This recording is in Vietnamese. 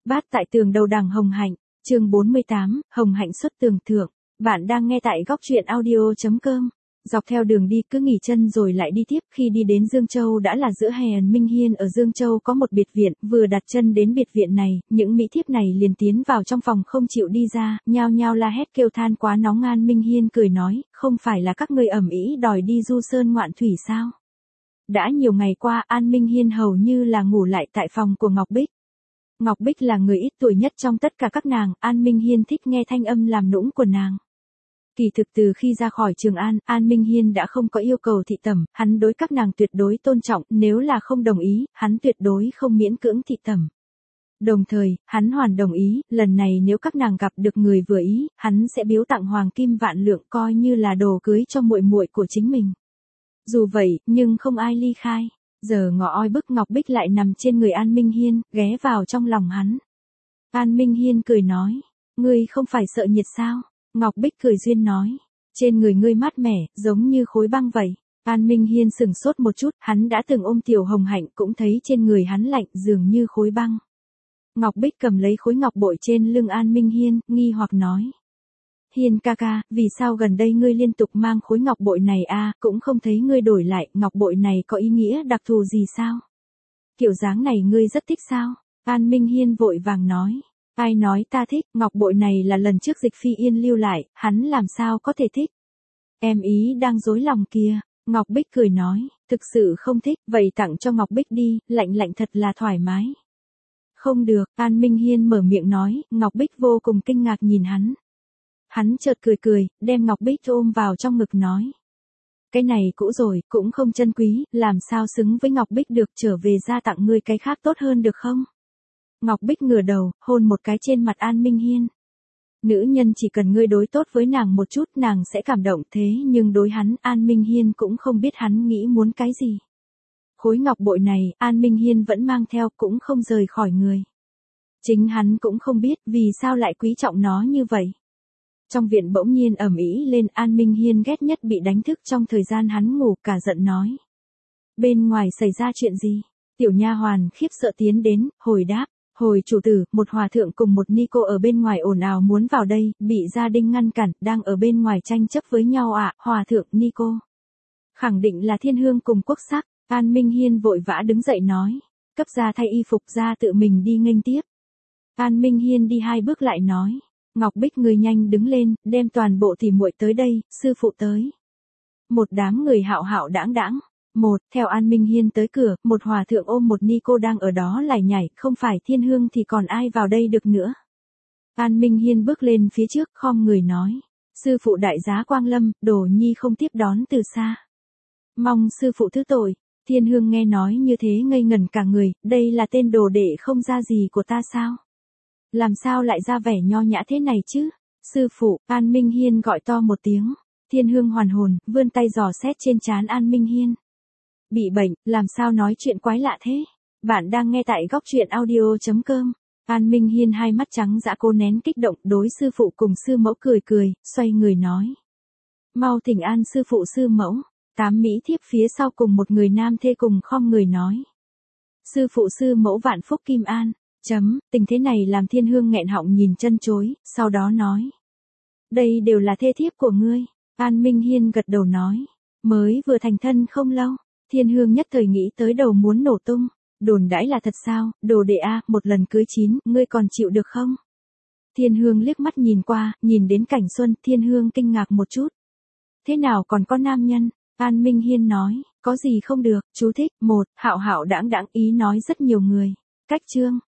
Bát tại tường đầu đằng Hồng Hạnh, chương 48, Hồng Hạnh xuất tường thượng. Bạn đang nghe tại góc truyện audio.com. Dọc theo đường đi cứ nghỉ chân rồi lại đi tiếp, khi đi đến Dương Châu đã là giữa hè. Minh Hiên ở Dương Châu có một biệt viện, vừa đặt chân đến biệt viện này, những mỹ thiếp này liền tiến vào trong phòng không chịu đi ra, nhao nhao la hét kêu than quá nóng. An Minh Hiên cười nói, không phải là các ngươi ầm ĩ đòi đi du sơn ngoạn thủy sao? Đã nhiều ngày qua An Minh Hiên hầu như là ngủ lại tại phòng của Ngọc Bích. Ngọc Bích là người ít tuổi nhất trong tất cả các nàng, An Minh Hiên thích nghe thanh âm làm nũng của nàng. Kỳ thực từ khi ra khỏi Trường An, An Minh Hiên đã không có yêu cầu thị tẩm, hắn đối các nàng tuyệt đối tôn trọng, nếu là không đồng ý, hắn tuyệt đối không miễn cưỡng thị tẩm. Đồng thời, hắn hoàn đồng ý, lần này nếu các nàng gặp được người vừa ý, hắn sẽ biếu tặng hoàng kim vạn lượng coi như là đồ cưới cho muội muội của chính mình. Dù vậy, nhưng không ai ly khai. Giờ ngọ oi bức Ngọc Bích lại nằm trên người An Minh Hiên, ghé vào trong lòng hắn. An Minh Hiên cười nói, ngươi không phải sợ nhiệt sao? Ngọc Bích cười duyên nói, trên người ngươi mát mẻ, giống như khối băng vậy. An Minh Hiên sửng sốt một chút, hắn đã từng ôm Tiểu Hồng Hạnh cũng thấy trên người hắn lạnh dường như khối băng. Ngọc Bích cầm lấy khối ngọc bội trên lưng An Minh Hiên, nghi hoặc nói. Hiên ca ca, vì sao gần đây ngươi liên tục mang khối ngọc bội này a, cũng không thấy ngươi đổi lại, ngọc bội này có ý nghĩa đặc thù gì sao? Kiểu dáng này ngươi rất thích sao? An Minh Hiên vội vàng nói. Ai nói ta thích, ngọc bội này là lần trước Dịch Phi Yên lưu lại, hắn làm sao có thể thích? Em ý đang dối lòng kìa. Ngọc Bích cười nói, thực sự không thích, vậy tặng cho Ngọc Bích đi, lạnh lạnh thật là thoải mái. Không được, An Minh Hiên mở miệng nói, Ngọc Bích vô cùng kinh ngạc nhìn hắn. Hắn chợt cười cười, đem Ngọc Bích ôm vào trong ngực nói. Cái này cũ rồi, cũng không chân quý, làm sao xứng với Ngọc Bích được, trở về ra tặng ngươi cái khác tốt hơn được không? Ngọc Bích ngửa đầu, hôn một cái trên mặt An Minh Hiên. Nữ nhân chỉ cần ngươi đối tốt với nàng một chút nàng sẽ cảm động, thế nhưng đối hắn An Minh Hiên cũng không biết hắn nghĩ muốn cái gì. Khối ngọc bội này An Minh Hiên vẫn mang theo cũng không rời khỏi người. Chính hắn cũng không biết vì sao lại quý trọng nó như vậy. Trong viện bỗng nhiên ầm ĩ lên, An Minh Hiên ghét nhất bị đánh thức trong thời gian hắn ngủ, cả giận nói. Bên ngoài xảy ra chuyện gì? Tiểu nha hoàn khiếp sợ tiến đến, hồi đáp. Hồi chủ tử, một hòa thượng cùng một ni cô ở bên ngoài ồn ào muốn vào đây, bị gia đình ngăn cản, đang ở bên ngoài tranh chấp với nhau ạ. Hòa thượng ni cô. Khẳng định là Thiên Hương cùng Quốc Sắc. An Minh Hiên vội vã đứng dậy nói. Cấp gia thay y phục ra tự mình đi nghênh tiếp. An Minh Hiên đi 2 bước lại nói. Ngọc Bích người nhanh đứng lên, đem toàn bộ tỉ muội tới đây, sư phụ tới. Một đám người hạo hạo đãng đãng. Theo An Minh Hiên tới cửa, một hòa thượng ôm một ni cô đang ở đó lải nhải, không phải Thiên Hương thì còn ai vào đây được nữa. An Minh Hiên bước lên phía trước, khom người nói. Sư phụ đại giá quang lâm, Đồ nhi không tiếp đón từ xa. Mong sư phụ thứ tội. Thiên Hương nghe nói như thế ngây ngẩn cả người, đây là tên đồ đệ không ra gì của ta sao? Làm sao lại ra vẻ nho nhã thế này chứ? Sư phụ, An Minh Hiên gọi to một tiếng. Thiên Hương hoàn hồn, vươn tay dò xét trên trán An Minh Hiên. Bị bệnh, làm sao nói chuyện quái lạ thế? Bạn đang nghe tại góc truyện audio.com. An Minh Hiên hai mắt trắng dã cố nén kích động, đối sư phụ cùng sư mẫu cười cười, xoay người nói. Mau thỉnh an sư phụ sư mẫu. 8 mỹ thiếp phía sau cùng một người nam thê cùng khom người nói. Sư phụ sư mẫu vạn phúc kim an. Tình thế này làm Thiên Hương nghẹn họng nhìn chân chối, sau đó nói. Đây đều là thê thiếp của ngươi. An Minh Hiên gật đầu nói. Mới vừa thành thân không lâu. Thiên Hương nhất thời nghĩ tới đầu muốn nổ tung. Đồn đãi là thật sao, đồ đệ a, một lần cưới 9, ngươi còn chịu được không? Thiên Hương liếc mắt nhìn qua, nhìn đến cảnh xuân, Thiên Hương kinh ngạc một chút. Thế nào còn có nam nhân? An Minh Hiên nói, có gì không được, chú thích, hạo hạo đãng đãng ý nói rất nhiều người. Cách chương.